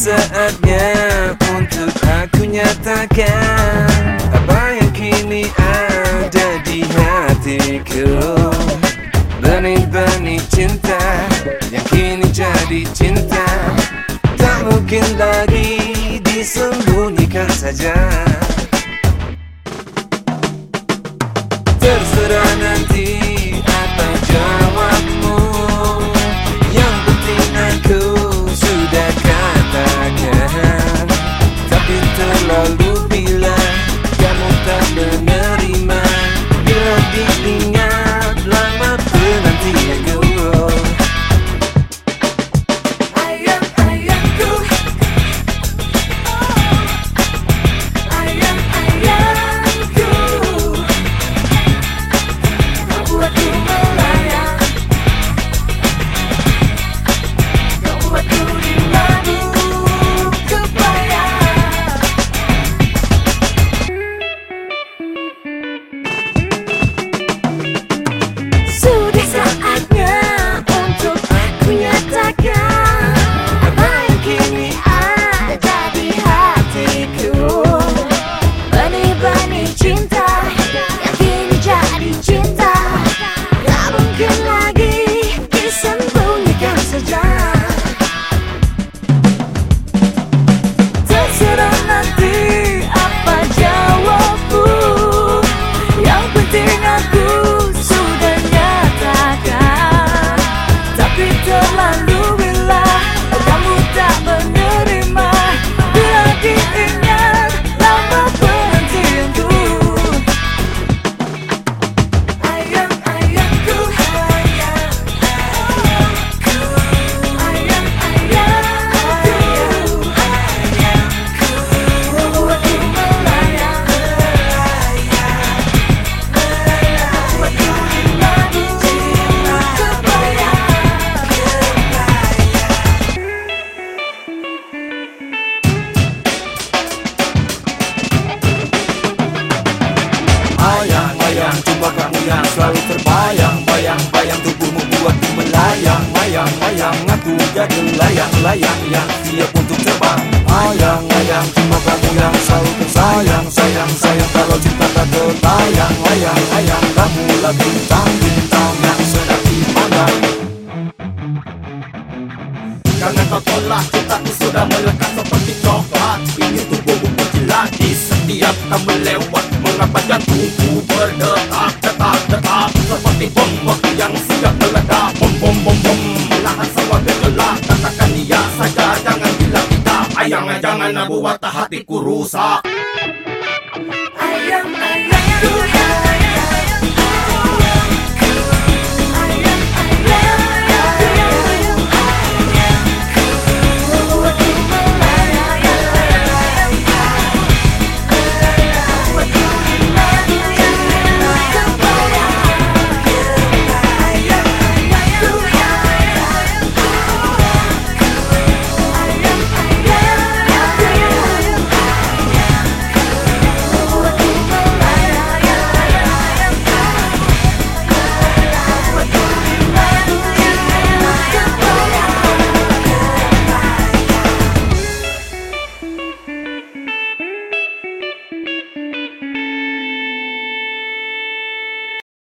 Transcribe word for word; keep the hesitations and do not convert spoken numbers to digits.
saatnya untuk aku nyatakan apa yang kini ada di hatiku. Benih-benih cinta yang kini jadi cinta, tak mungkin lagi disembunyikan saja. Terserah nanti apa jawabmu, yang penting aku sudah katakan. Tapi terlalu bila kamu tak menerima, bila diingat lama penantianku. Bayang, cuma kamu yang selalu terbayang. Bayang-bayang tubuhmu buatku melayang. Bayang-bayang aku jadi layang-layang yang siap untuk terbang. Bayang-bayang, cuma kamu yang selalu tersayang. Sayang-sayang kalau cinta tak tertayang. Bayang-bayang kamulah bintang-bintang yang sedang dipandang. Karena kau tolak cintaku sudah melekat seperti coklat. Ingin tubuhmu berkilat di setiap kamu lewat. Mengapa jantungku berdetak, detak, detak seperti bom waktu yang siap meledak. Bom, bom, bom, bom, lahan semua bergelak. Katakan iya saja, jangan bilang tidak. Ayang, jangan buat hatiku rusak.